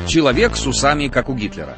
Человек с усами, как у Гитлера.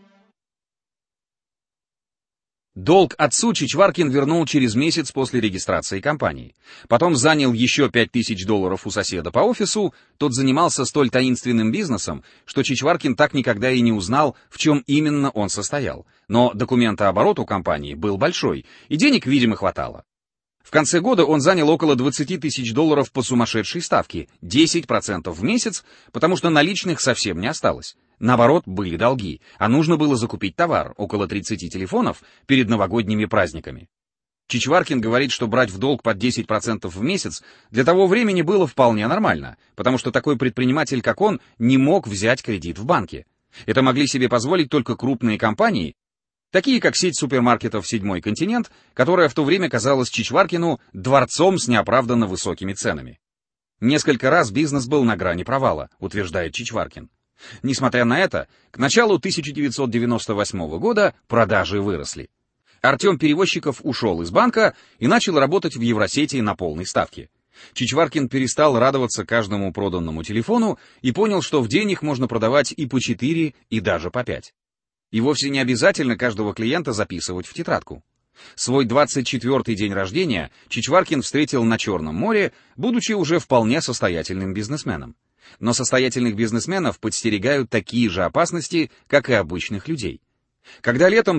Долг отцу Чичваркин вернул через месяц после регистрации компании. Потом занял еще $5000 у соседа по офису. Тот занимался столь таинственным бизнесом, что Чичваркин так никогда и не узнал, в чем именно он состоял. Но документооборот у компании был большой, и денег, видимо, хватало. В конце года он занял около $20 000 по сумасшедшей ставке, 10% в месяц, потому что наличных совсем не осталось. Наоборот, были долги, а нужно было закупить товар, около 30 телефонов, перед новогодними праздниками. Чичваркин говорит, что брать в долг под 10% в месяц для того времени было вполне нормально, потому что такой предприниматель, как он, не мог взять кредит в банке. Это могли себе позволить только крупные компании, такие как сеть супермаркетов «Седьмой континент», которая в то время казалась Чичваркину дворцом с неоправданно высокими ценами. Несколько раз бизнес был на грани провала, утверждает Чичваркин. Несмотря на это, к началу 1998 года продажи выросли. Артем Перевозчиков ушел из банка и начал работать в Евросети на полной ставке. Чичваркин перестал радоваться каждому проданному телефону и понял, что в день их можно продавать и по 4, и даже по 5. И вовсе не обязательно каждого клиента записывать в тетрадку. Свой 24-й день рождения Чичваркин встретил на Черном море, будучи уже вполне состоятельным бизнесменом. Но состоятельных бизнесменов подстерегают такие же опасности, как и обычных людей. Когда летом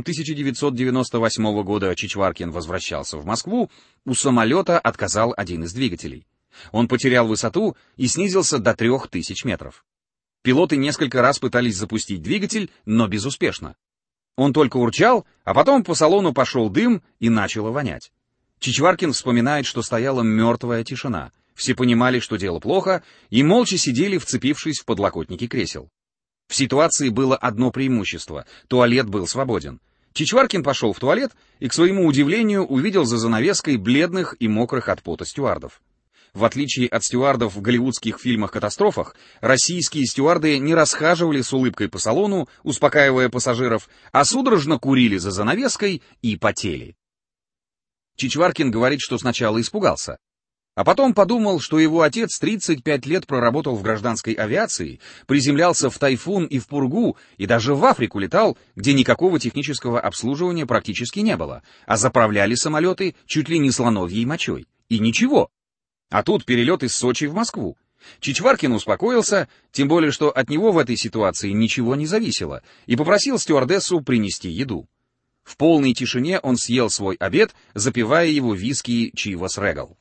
1998 года Чичваркин возвращался в Москву, у самолета отказал один из двигателей. Он потерял высоту и снизился до 3000 метров. Пилоты несколько раз пытались запустить двигатель, но безуспешно. Он только урчал, а потом по салону пошел дым и начало вонять. Чичваркин вспоминает, что стояла мертвая тишина. Все понимали, что дело плохо, и молча сидели, вцепившись в подлокотники кресел. В ситуации было одно преимущество — туалет был свободен. Чичваркин пошел в туалет и, к своему удивлению, увидел за занавеской бледных и мокрых от пота стюардов. В отличие от стюардов в голливудских фильмах-катастрофах, российские стюарды не расхаживали с улыбкой по салону, успокаивая пассажиров, а судорожно курили за занавеской и потели. Чичваркин говорит, что сначала испугался, а потом подумал, что его отец 35 лет проработал в гражданской авиации, приземлялся в тайфун и в пургу, и даже в Африку летал, где никакого технического обслуживания практически не было, а заправляли самолеты чуть ли не слоновьей мочой. И ничего. А тут перелет из Сочи в Москву. Чичваркин успокоился, тем более, что от него в этой ситуации ничего не зависело, и попросил стюардессу принести еду. В полной тишине он съел свой обед, запивая его виски Chivas Regal.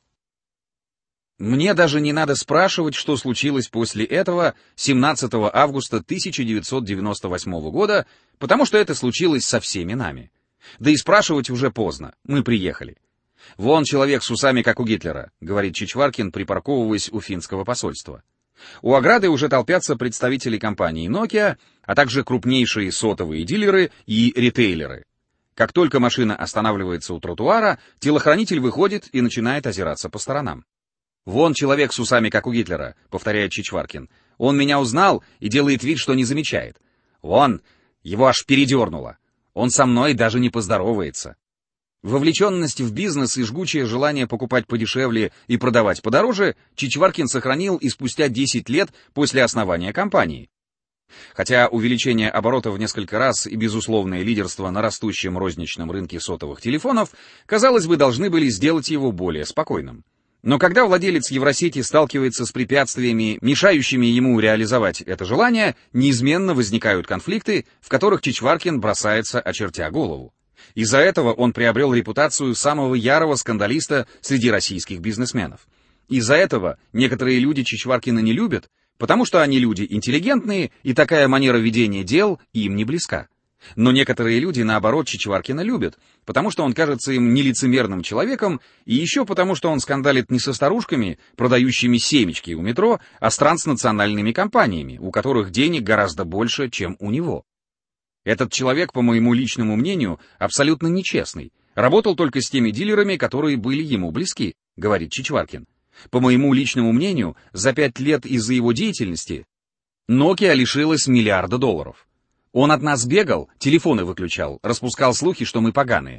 Мне даже не надо спрашивать, что случилось после этого 17 августа 1998 года, потому что это случилось со всеми нами. Да и спрашивать уже поздно, мы приехали. «Вон человек с усами, как у Гитлера», — говорит Чичваркин, припарковываясь у финского посольства. У ограды уже толпятся представители компании Nokia, а также крупнейшие сотовые дилеры и ритейлеры. Как только машина останавливается у тротуара, телохранитель выходит и начинает озираться по сторонам. «Вон человек с усами, как у Гитлера», — повторяет Чичваркин. «Он меня узнал и делает вид, что не замечает. Вон, его аж передернуло. Он со мной даже не поздоровается». Вовлеченность в бизнес и жгучее желание покупать подешевле и продавать подороже Чичваркин сохранил и спустя 10 лет после основания компании. Хотя увеличение оборотов в несколько раз и безусловное лидерство на растущем розничном рынке сотовых телефонов, казалось бы, должны были сделать его более спокойным. Но когда владелец Евросети сталкивается с препятствиями, мешающими ему реализовать это желание, неизменно возникают конфликты, в которых Чичваркин бросается, очертя голову. Из-за этого он приобрел репутацию самого ярого скандалиста среди российских бизнесменов. Из-за этого некоторые люди Чичваркина не любят, потому что они люди интеллигентные, и такая манера ведения дел им не близка. Но некоторые люди, наоборот, Чичваркина любят, потому что он кажется им нелицемерным человеком, и еще потому, что он скандалит не со старушками, продающими семечки у метро, а с транснациональными компаниями, у которых денег гораздо больше, чем у него. Этот человек, по моему личному мнению, абсолютно нечестный. Работал только с теми дилерами, которые были ему близки, говорит Чичваркин. По моему личному мнению, за 5 лет из-за его деятельности Nokia лишилась $1 миллиард. Он от нас бегал, телефоны выключал, распускал слухи, что мы поганые.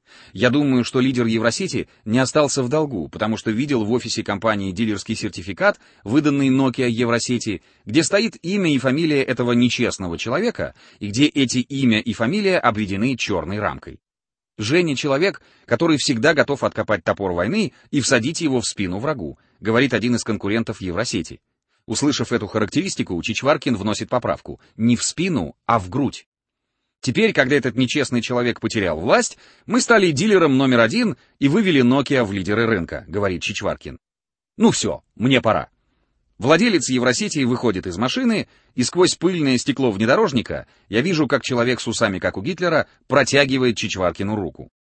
Я думаю, что лидер Евросети не остался в долгу, потому что видел в офисе компании дилерский сертификат, выданный Nokia Евросети, где стоит имя и фамилия этого нечестного человека, и где эти имя и фамилия обведены черной рамкой. Женя — человек, который всегда готов откопать топор войны и всадить его в спину врагу, говорит один из конкурентов Евросети. Услышав эту характеристику, Чичваркин вносит поправку: не в спину, а в грудь. Теперь, когда этот нечестный человек потерял власть, мы стали дилером номер один и вывели Nokia в лидеры рынка, говорит Чичваркин. Ну все, мне пора. Владелец Евросети выходит из машины, и сквозь пыльное стекло внедорожника я вижу, как человек с усами, как у Гитлера, протягивает Чичваркину руку.